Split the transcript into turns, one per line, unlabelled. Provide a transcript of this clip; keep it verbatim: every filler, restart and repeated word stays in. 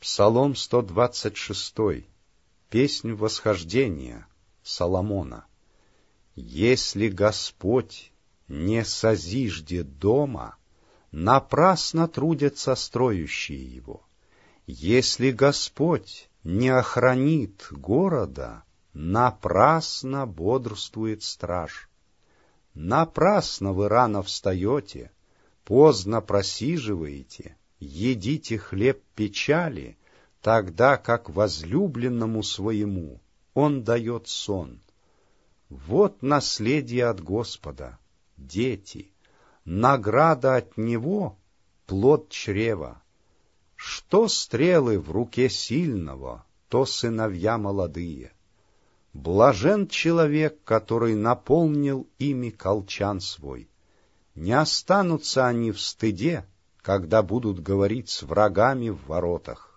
Псалом сто двадцать шесть. Песнь восхождения Соломона. Если Господь не созиждет дома, напрасно трудятся строящие его. Если Господь не охранит города, напрасно бодрствует страж. Напрасно вы рано встаете, поздно просиживаете, едите хлеб печали, тогда как возлюбленному своему он дает сон. Вот наследие от Господа, дети, награда от Него — плод чрева. Что стрелы в руке сильного, то сыновья молодые. Блажен человек, который наполнил ими колчан свой. Не останутся они в стыде, когда будут говорить с врагами в воротах.